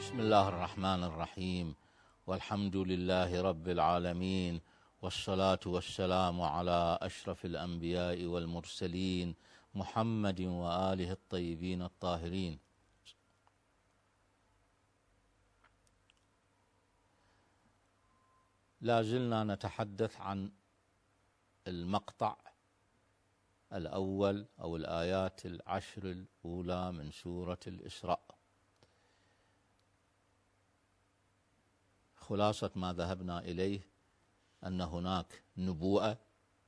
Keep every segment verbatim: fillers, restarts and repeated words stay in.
بسم الله الرحمن الرحيم، والحمد لله رب العالمين، والصلاة والسلام على أشرف الأنبياء والمرسلين محمد وآله الطيبين الطاهرين. لا زلنا نتحدث عن المقطع الأول أو الآيات العشر الأولى من سورة الإسراء. خلاصة ما ذهبنا إليه أن هناك نبوءة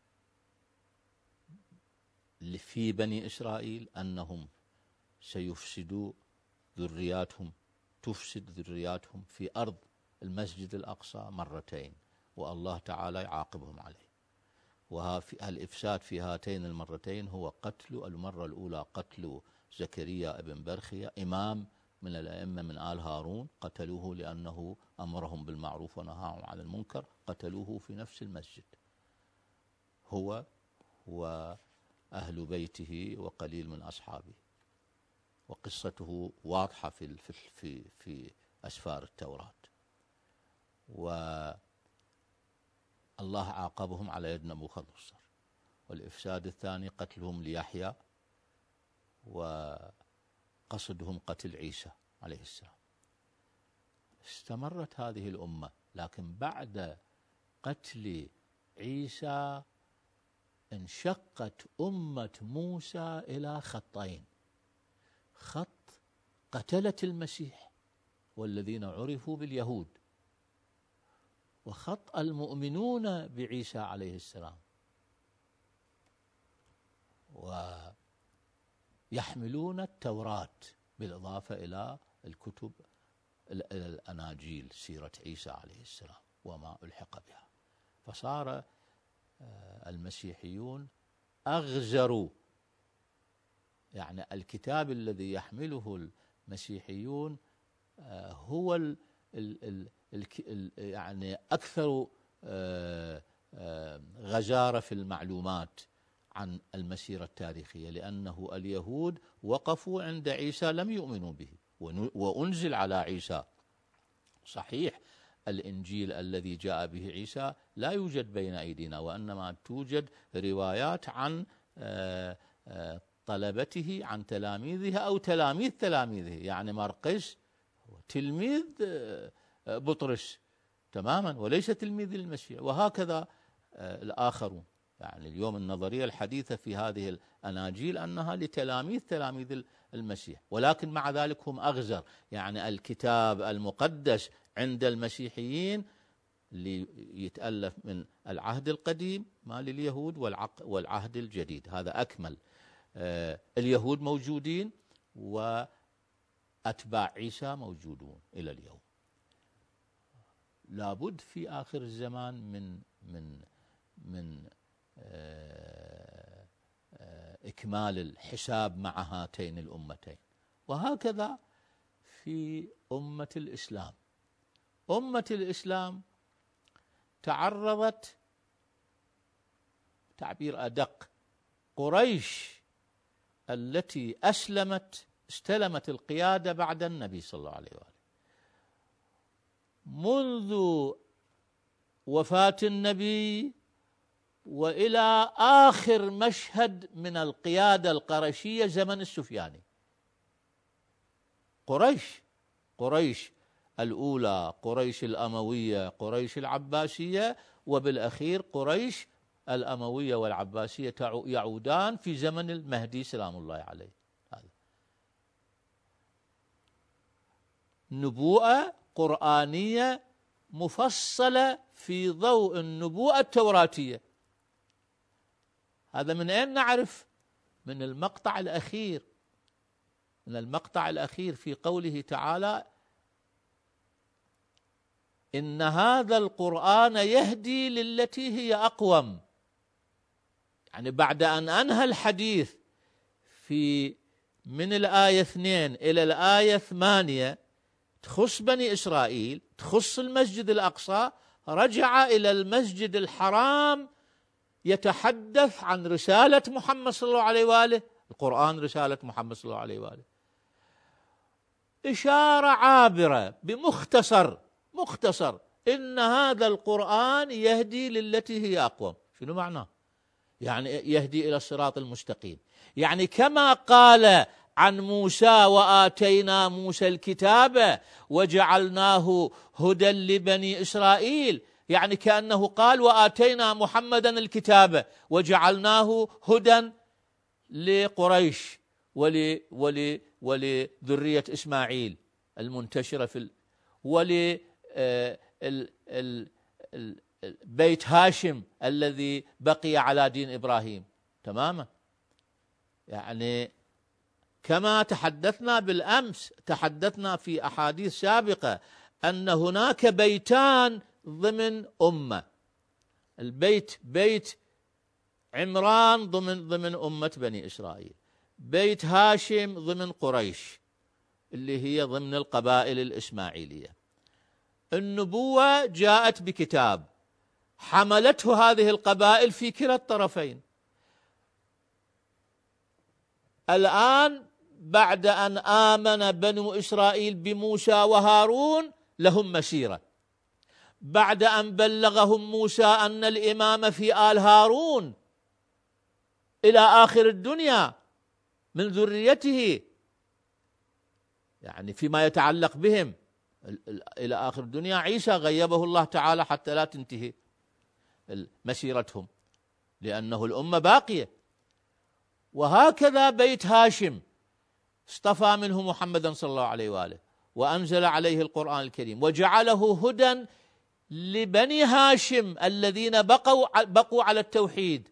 في بني إسرائيل أنهم سيفسدوا ذرياتهم تفسد ذرياتهم في أرض المسجد الأقصى مرتين، والله تعالى يعاقبهم عليه. والإفساد في هاتين المرتين هو قتل المرة الأولى قتل زكريا ابن برخية، إمام من الأئمة من آل هارون، قتلوه لأنه أمرهم بالمعروف ونهاهم عن المنكر، قتلوه في نفس المسجد هو وأهل بيته وقليل من أصحابه، وقصته واضحة في في في أسفار التوراة. والله عاقبهم على يد نبوخذ-نصر. والإفساد الثاني قتلهم ليحيى، وقصدهم قتل عيسى عليه السلام. استمرت هذه الأمة، لكن بعد قتل عيسى انشقت أمة موسى إلى خطين: خط قتلة المسيح والذين عرفوا باليهود، وخط المؤمنون بعيسى عليه السلام ويحملون التوراة بالإضافة إلى الكتب الأناجيل، سيرة عيسى عليه السلام وما ألحق بها. فصار المسيحيون أغزروا، يعني الكتاب الذي يحمله المسيحيون هو ال ال ال يعني أكثر غزارة في المعلومات عن المسيرة التاريخية، لأنه اليهود وقفوا عند عيسى لم يؤمنوا به، وأنزل على عيسى. صحيح الإنجيل الذي جاء به عيسى لا يوجد بين أيدينا، وإنما توجد روايات عن طلبته، عن تلاميذه أو تلاميذ تلاميذه، يعني مرقس تلميذ بطرس تماما وليس تلميذ المسيح، وهكذا الآخرون. يعني اليوم النظرية الحديثة في هذه الأناجيل أنها لتلاميذ تلاميذ المسيح، ولكن مع ذلك هم أغزر. يعني الكتاب المقدس عند المسيحيين يتألف من العهد القديم ما لليهود والعهد الجديد، هذا أكمل. اليهود موجودين وأتباع عيسى موجودون إلى اليوم. لابد في آخر الزمان من من من إكمال الحساب مع هاتين الأمتين. وهكذا في أمة الإسلام. أمة الإسلام تعرضت، تعبير أدق، قريش التي أسلمت استلمت القيادة بعد النبي صلى الله عليه وآله. منذ وفاة النبي وإلى آخر مشهد من القيادة القرشية زمن السفياني. قريش قريش الأولى، قريش الأموية، قريش العباسية، وبالأخير قريش الأموية والعباسية يعودان في زمن المهدي سلام الله عليه. هذا نبوءة قرآنية مفصلة في ضوء النبوءة التوراتية. هذا من أين نعرف؟ من المقطع الأخير، من المقطع الأخير في قوله تعالى: إن هذا القرآن يهدي للتي هي أقوم. يعني بعد أن أنهى الحديث في من الآية اثنين إلى الآية ثمانية تخص بني إسرائيل، تخص المسجد الأقصى، رجع إلى المسجد الحرام يتحدث عن رسالة محمد صلى الله عليه وآله. القرآن رسالة محمد صلى الله عليه وآله. إشارة عابرة بمختصر مختصر إن هذا القرآن يهدي للتي هي أقوم. شنو معناه؟ يعني يهدي إلى الصراط المستقيم. يعني كما قال عن موسى وآتينا موسى الكتاب وجعلناه هدى لبني إسرائيل، يعني كأنه قال وآتينا محمدا الكتاب وجعلناه هدى لقريش ول ول ولذرية إسماعيل المنتشرة في ال... ول ال... ال... ال... بيت هاشم الذي بقي على دين إبراهيم تماما. يعني كما تحدثنا بالأمس، تحدثنا في أحاديث سابقة أن هناك بيتان ضمن أمة، البيت بيت عمران ضمن ضمن أمة بني إسرائيل، بيت هاشم ضمن قريش اللي هي ضمن القبائل الإسماعيلية. النبوة جاءت بكتاب حملته هذه القبائل في كلا الطرفين. الآن بعد أن آمن بنو إسرائيل بموسى وهارون لهم مسيرة، بعد أن بلغهم موسى أن الإمام في آل هارون إلى آخر الدنيا من ذريته، يعني فيما يتعلق بهم إلى آخر الدنيا، عيسى غيبه الله تعالى حتى لا تنتهي مسيرتهم لأنه الأمة باقية. وهكذا بيت هاشم اصطفى منه محمدا صلى الله عليه وآله وأنزل عليه القرآن الكريم وجعله هدى لبني هاشم الذين بقوا بقوا على التوحيد،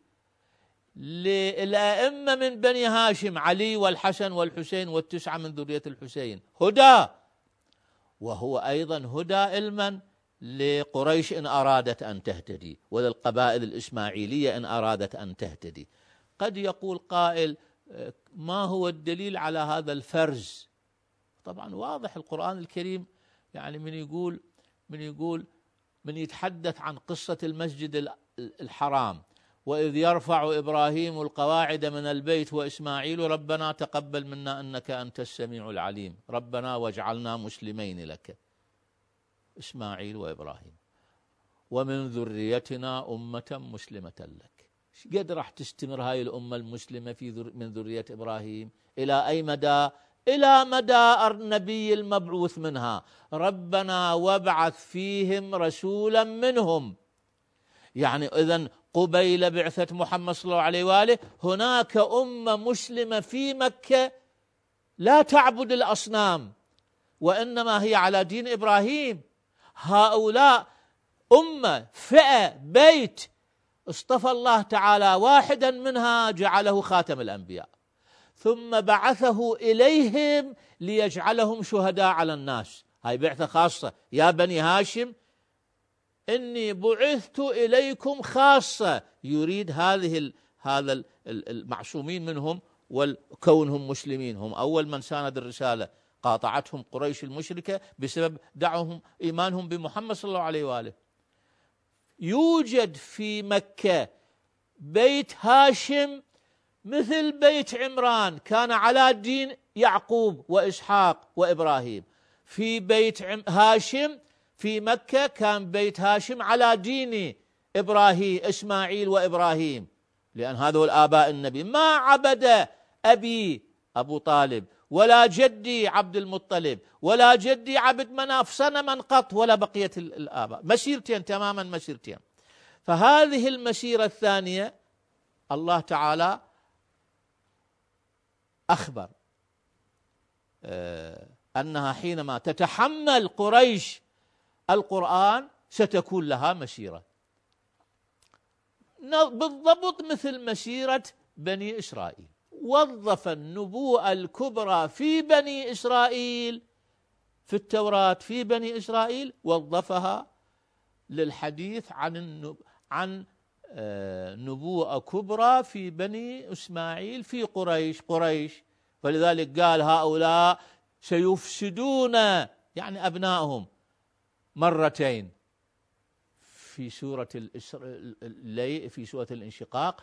للأئمة من بني هاشم علي والحسن والحسين والتسعة من ذرية الحسين هدى، وهو أيضا هدى علما لقريش إن أرادت أن تهتدي وللقبائل الإسماعيلية إن أرادت أن تهتدي. قد يقول قائل ما هو الدليل على هذا الفرز؟ طبعا واضح القرآن الكريم، يعني من يقول من يقول من يتحدث عن قصة المسجد الحرام وإذ يرفع إبراهيم القواعد من البيت وإسماعيل ربنا تقبل منا إنك أنت السميع العليم ربنا واجعلنا مسلمين لك، إسماعيل وإبراهيم ومن ذريتنا أمة مسلمة لك. قد راح تستمر هاي الأمة المسلمة في ذر من ذرية إبراهيم إلى أي مدى؟ إلى مدى النبي المبعوث منها، ربنا وابعث فيهم رسولا منهم. يعني إذن قبيل بعثة محمد صلى الله عليه وآله هناك أمة مسلمة في مكة لا تعبد الأصنام وإنما هي على دين إبراهيم. هؤلاء أمة فئة بيت اصطفى الله تعالى واحدا منها جعله خاتم الأنبياء ثم بعثه إليهم ليجعلهم شهداء على الناس. هاي بعثة خاصة، يا بني هاشم إني بعثت إليكم خاصة، يريد هذه ال هذا المعصومين منهم وكونهم مسلمين. هم أول من ساند الرسالة، قاطعتهم قريش المشركة بسبب دعوهم إيمانهم بمحمد صلى الله عليه وآله. يوجد في مكة بيت هاشم مثل بيت عمران كان على دين يعقوب وإسحاق وإبراهيم، في بيت هاشم في مكة كان بيت هاشم على دين إبراهيم إسماعيل وإبراهيم، لأن هذا هو الآباء النبي. ما عبد أبي أبو طالب ولا جدي عبد المطلب ولا جدي عبد مناف صنما قط ولا بقية الآباء، مسيرتين تماما مسيرتين. فهذه المسيرة الثانية الله تعالى أخبر أنها حينما تتحمل قريش القرآن ستكون لها مسيرة بالضبط مثل مسيرة بني إسرائيل. وظف النبوءة الكبرى في بني إسرائيل في التوراة في بني إسرائيل، وظفها للحديث عن عن نبوءة كبرى في بني إسماعيل في قريش قريش فلذلك قال هؤلاء سيفسدون يعني أبنائهم مرتين في سورة الليل في سورة الانشقاق،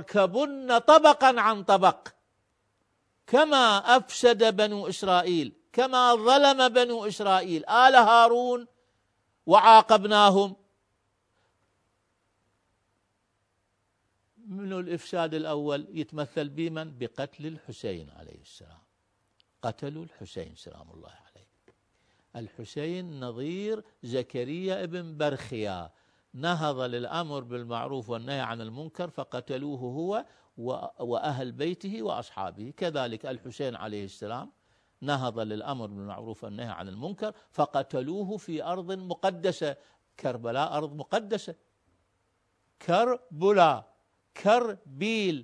لتركبن طبقا عن طبق كما أفسد بنو إسرائيل كما ظلم بنو إسرائيل آل هارون وعاقبناهم. من الإفساد الأول يتمثل بمن؟ بقتل الحسين عليه السلام. قتلوا الحسين سلام الله عليه. الحسين نظير زكريا ابن برخيا، نهض للأمر بالمعروف والنهي عن المنكر فقتلوه هو وأهل بيته وأصحابه. كذلك الحسين عليه السلام نهض للأمر بالمعروف والنهي عن المنكر فقتلوه في أرض مقدسة. كربلاء أرض مقدسة، كربلاء، كربيل،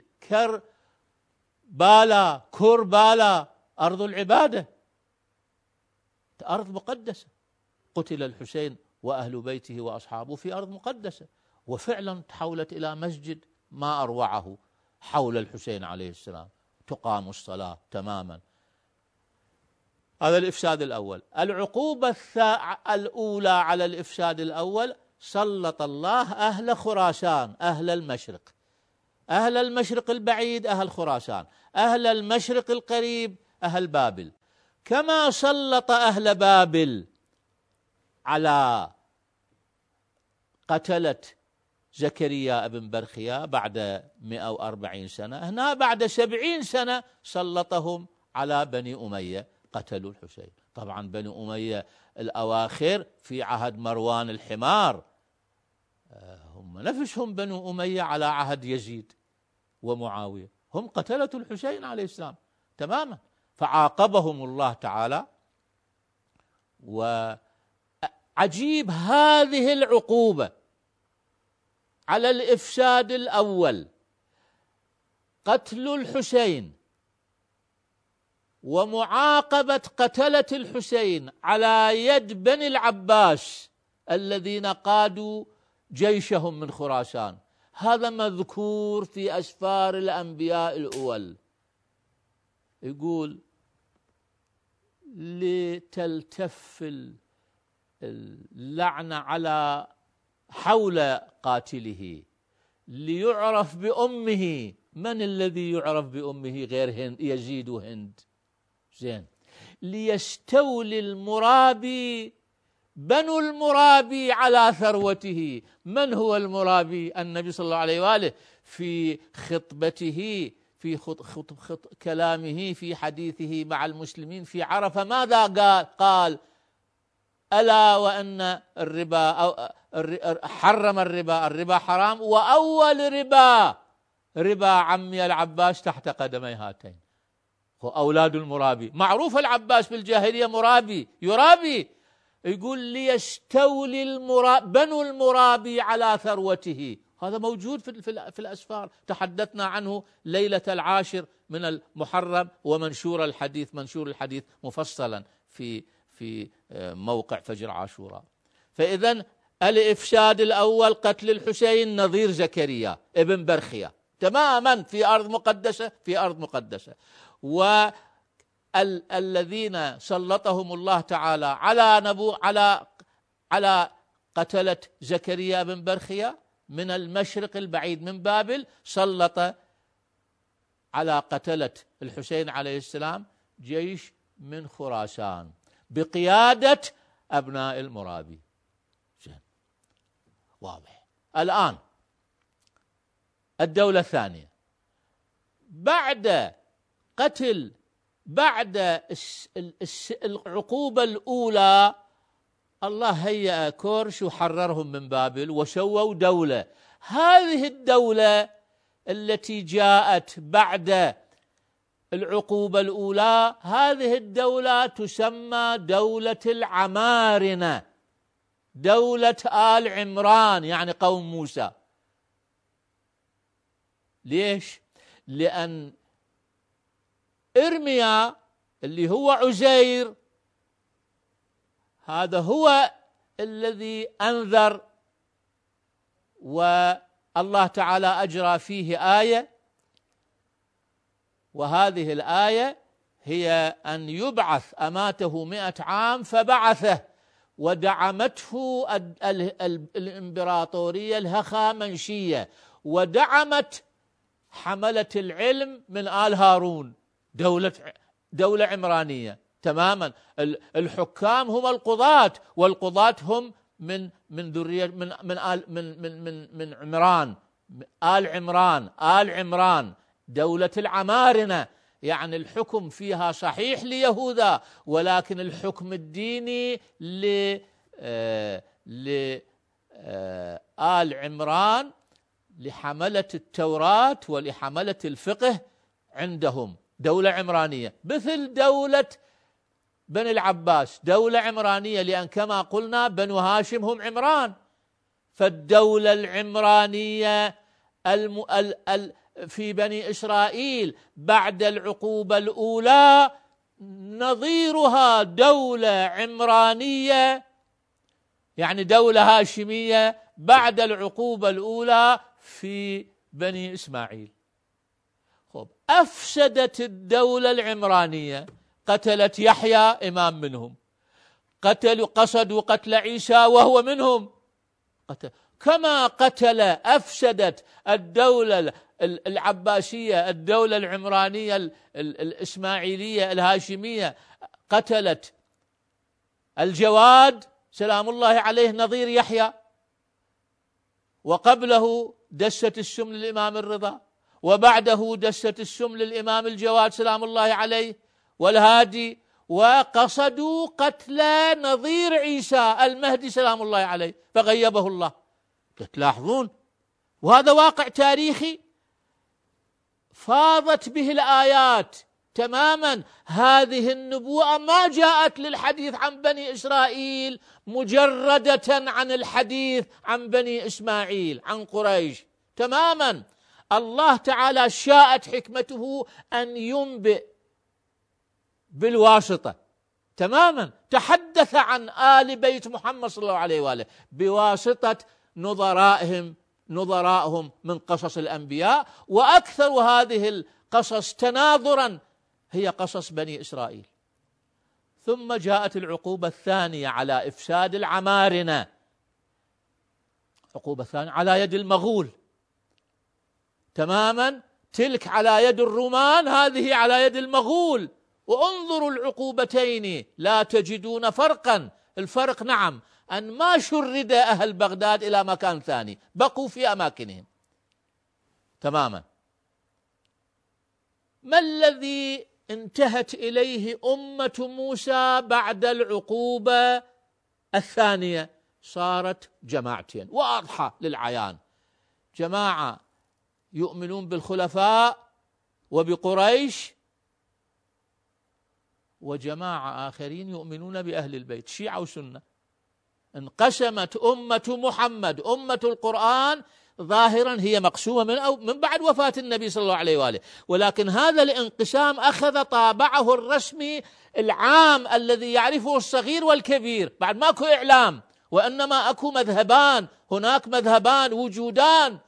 كربالا، كربالا أرض العبادة، أرض مقدسة. قتل الحسين وأهل بيته وأصحابه في أرض مقدسة، وفعلا تحولت إلى مسجد ما أروعه حول الحسين عليه السلام، تقام الصلاة تماما. هذا الإفساد الأول. العقوبة الأولى على الإفساد الأول، سلط الله أهل خراسان، أهل المشرق، أهل المشرق البعيد أهل خراسان، أهل المشرق القريب أهل بابل. كما سلط أهل بابل على قتلة زكريا ابن برخيا بعد مئة وأربعين سنة، هنا بعد سبعين سنة سلطهم على بني أمية قتلوا الحسين. طبعا بني أمية الأواخر في عهد مروان الحمار، هم نفسهم بنو أمية على عهد يزيد ومعاوية، هم قتلة الحسين عليه السلام تماما. فعاقبهم الله تعالى. وعجيب هذه العقوبة على الإفساد الأول، قتل الحسين ومعاقبة قتلة الحسين على يد بني العباس الذين قادوا جيشهم من خراسان. هذا مذكور في أسفار الأنبياء الأول. يقول لتلتف اللعنة على حول قاتله ليعرف بأمه. من الذي يعرف بأمه غير هند يزيد وهند؟ زين. ليستولي المرابي بنو المرابي على ثروته. من هو المرابي؟ النبي صلى الله عليه وآله في خطبته في خط خط خط كلامه في حديثه مع المسلمين في عرفة ماذا قال؟ قال ألا وأن الربا أو حرم الربا، الربا حرام، وأول ربا ربا عمي العباس تحت قدمي هاتين. هو أولاد المرابي، معروف العباس بالجاهلية مرابي يرابي. يقول ليستولي المرابي بنو المرابي على ثروته. هذا موجود في في الأسفار، تحدثنا عنه ليلة العاشر من المحرم، ومنشور الحديث منشور الحديث مفصلا في في موقع فجر عاشوراء. فإذا الإفساد الأول قتل الحسين نظير زكريا ابن برخيا تماما في أرض مقدسة، في أرض مقدسة. والذين سلطهم الله تعالى على نبو على على قتلة زكريا بن برخيا من المشرق البعيد من بابل، سلط على قتلة الحسين عليه السلام جيش من خراسان بقيادة أبناء المرابي. واضح. الآن الدولة الثانية بعد قتل بعد العقوبة الأولى، الله هيأ كورش وحررهم من بابل وسووا دولة. هذه الدولة التي جاءت بعد العقوبة الأولى، هذه الدولة تسمى دولة العمارنة، دولة آل عمران، يعني قوم موسى. ليش؟ لأن إرميا اللي هو عزير هذا هو الذي أنذر، والله تعالى أجرى فيه آية، وهذه الآية هي أن يبعث أماته مئة عام فبعثه، ودعمته الإمبراطورية الهخامنشية، ودعمت حملة العلم من آل هارون، دولة دولة عمرانية. تماما. الحكام هم القضاة، والقضاة هم من من ذرية من من آل من من من من عمران، آل عمران آل عمران دولة العمارنة. يعني الحكم فيها صحيح ليهوذا، ولكن الحكم الديني ل ل آل عمران، لحملة التوراة ولحملة الفقه عندهم، دولة عمرانية مثل دولة بني العباس، دولة عمرانية، لأن كما قلنا بنو هاشم هم عمران. فالدولة العمرانية الم... ال... ال... في بني إسرائيل بعد العقوبة الأولى نظيرها دولة عمرانية، يعني دولة هاشمية بعد العقوبة الأولى في بني إسماعيل. خب، أفسدت الدولة العمرانية، قتلت يحيى إمام منهم، قتلوا قصدوا قتل عيسى وهو منهم، قتل. كما قتل أفسدت الدولة العباسية الدولة العمرانية الإسماعيلية الهاشمية، قتلت الجواد سلام الله عليه نظير يحيى، وقبله دست السم للإمام الرضا، وبعده دست السم للإمام الجواد سلام الله عليه والهادي، وقصدوا قتل نظير عيسى المهدي سلام الله عليه فغيبه الله. تلاحظون، وهذا واقع تاريخي فاضت به الآيات تماما. هذه النبوءة ما جاءت للحديث عن بني إسرائيل مجردة عن الحديث عن بني إسماعيل عن قريش تماما. الله تعالى شاءت حكمته أن ينبئ بالواسطة تماما. تحدث عن آل بيت محمد صلى الله عليه وآله بواسطة نظرائهم نظرائهم من قصص الأنبياء، وأكثر هذه القصص تناظرا هي قصص بني إسرائيل. ثم جاءت العقوبة الثانية على إفساد العمارنة، عقوبة ثانية على يد المغول تماما، تلك على يد الرومان، هذه على يد المغول. وانظروا العقوبتين لا تجدون فرقا. الفرق نعم أن ما شرد أهل بغداد إلى مكان ثاني، بقوا في أماكنهم تماما. ما الذي انتهت إليه أمة موسى بعد العقوبة الثانية؟ صارت جماعتين واضحة للعيان، جماعة يؤمنون بالخلفاء وبقريش، وجماعة آخرين يؤمنون بأهل البيت، شيعة وسنة. انقسمت أمة محمد، أمة القرآن ظاهرا هي مقسومة من أو من بعد وفاة النبي صلى الله عليه وآله، ولكن هذا الانقسام أخذ طابعه الرسمي العام الذي يعرفه الصغير والكبير. بعد ماكو إعلام، وإنما أكو مذهبان، هناك مذهبان وجودان،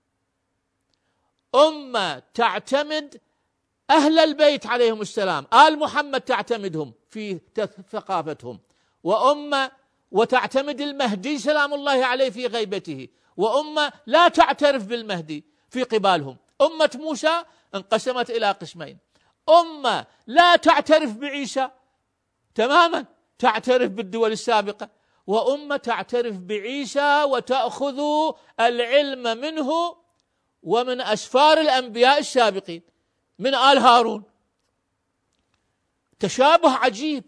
أمة تعتمد أهل البيت عليهم السلام، آل محمد تعتمدهم في ثقافتهم، وأمة وتعتمد المهدي سلام الله عليه في غيبته، وأمة لا تعترف بالمهدي في قبالهم. أمة موسى انقسمت إلى قسمين، أمة لا تعترف بعيسى تماما، تعترف بالدول السابقة، وأمة تعترف بعيسى وتأخذ العلم منه ومن أسفار الأنبياء السابقين من آل هارون. تشابه عجيب.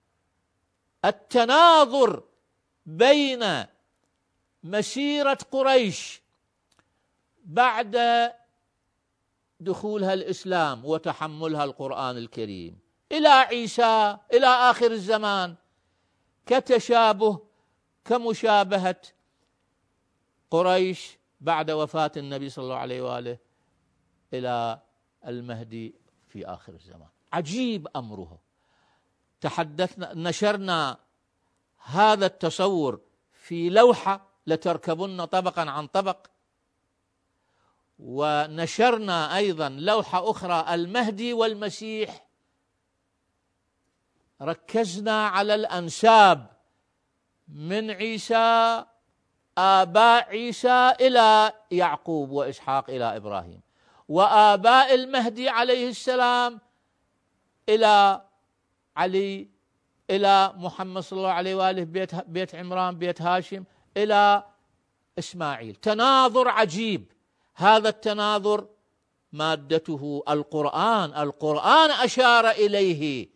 التناظر بين مسيرة قريش بعد دخولها الإسلام وتحملها القرآن الكريم إلى عيسى إلى آخر الزمان كتشابه كمشابهة قريش بعد وفاة النبي صلى الله عليه وآله إلى المهدي في آخر الزمان. عجيب أمره. تحدثنا نشرنا هذا التصور في لوحة لتركبن طبقا عن طبق، ونشرنا أيضا لوحة أخرى المهدي والمسيح، ركزنا على الأنساب من عيسى آباء عيسى إلى يعقوب وإسحاق إلى إبراهيم، وآباء المهدي عليه السلام إلى علي إلى محمد صلى الله عليه وآله، بيت, بيت عمران، بيت هاشم، إلى إسماعيل. تناظر عجيب. هذا التناظر مادته القرآن. القرآن أشار إليه.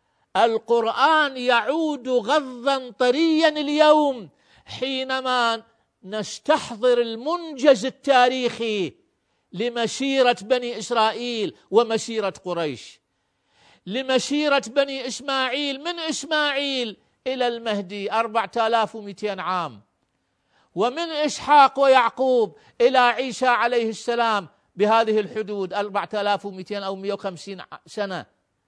القرآن يعود غضا طريا اليوم حينما نستحضر المنجز التاريخي لمسيرة بني إسرائيل ومسيرة قريش، لمسيرة بني إسماعيل من إسماعيل إلى المهدي أربعة آلاف ومئتين عام، ومن إسحاق ويعقوب إلى عيسى عليه السلام بهذه الحدود أربعة آلاف ومئتين أو مئة وخمسين سنة.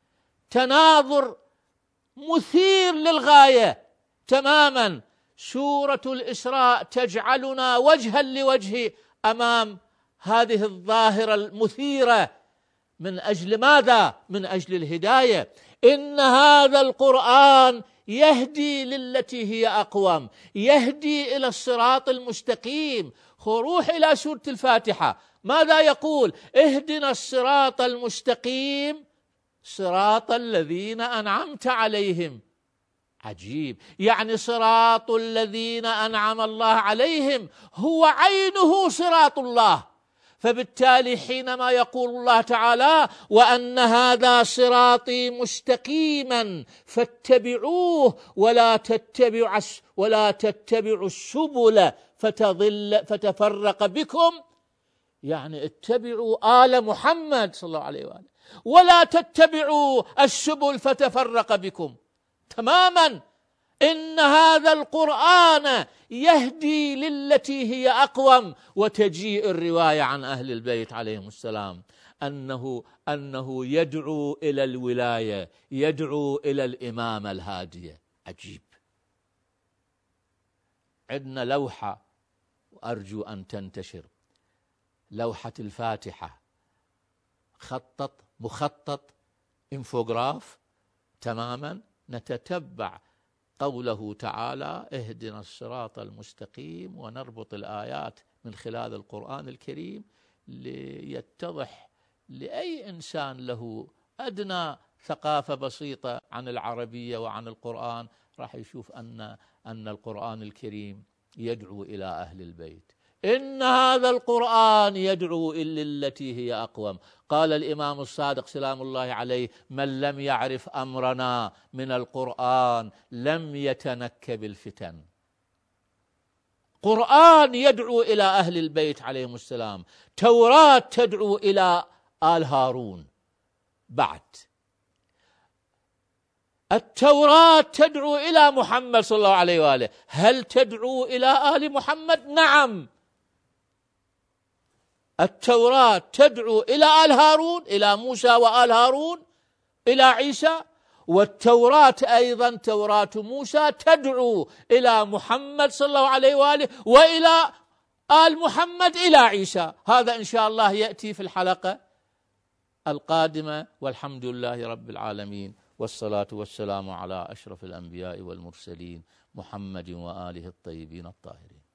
تناظر مثير للغاية تماما. سورة الإسراء تجعلنا وجها لوجه أمام هذه الظاهرة المثيرة. من أجل ماذا؟ من أجل الهداية. إن هذا القرآن يهدي للتي هي أقوم، يهدي إلى الصراط المستقيم. روح إلى سورة الفاتحة، ماذا يقول؟ اهدنا الصراط المستقيم صراط الذين أنعمت عليهم. عجيب، يعني صراط الذين أنعم الله عليهم هو عينه صراط الله. فبالتالي حينما يقول الله تعالى وأن هذا صراطي مستقيما فاتبعوه ولا تتبعوا ولا تتبعوا السبل فتضل فتفرق بكم، يعني اتبعوا آل محمد صلى الله عليه وآله، ولا تتبعوا السبل فتفرق بكم. تماما. إن هذا القرآن يهدي للتي هي أقوم. وتجيء الرواية عن أهل البيت عليهم السلام أنه أنه يدعو إلى الولاية، يدعو إلى الإمامة الهادية. عجيب. عندنا لوحة وأرجو أن تنتشر، لوحة الفاتحة، خطط مخطط انفوغراف تماما، نتتبع قوله تعالى اهدنا الصراط المستقيم، ونربط الآيات من خلال القرآن الكريم ليتضح لأي إنسان له أدنى ثقافة بسيطة عن العربية وعن القرآن، راح يشوف أن أن القرآن الكريم يدعو إلى أهل البيت. إن هذا القرآن يدعو إلى التي هي أقوم. قال الإمام الصادق سلام الله عليه: من لم يعرف أمرنا من القرآن لم يتنكب الفتن. قرآن يدعو إلى أهل البيت عليهم السلام، توراة تدعو إلى آل هارون، بعد التوراة تدعو إلى محمد صلى الله عليه وآله. هل تدعو إلى آل محمد؟ نعم. التوراة تدعو إلى آل هارون، إلى موسى وآل هارون، إلى عيسى. والتوراة أيضا توراة موسى تدعو إلى محمد صلى الله عليه وآله وإلى آل محمد إلى عيسى. هذا إن شاء الله يأتي في الحلقة القادمة، والحمد لله رب العالمين، والصلاة والسلام على أشرف الأنبياء والمرسلين محمد وآله الطيبين الطاهرين.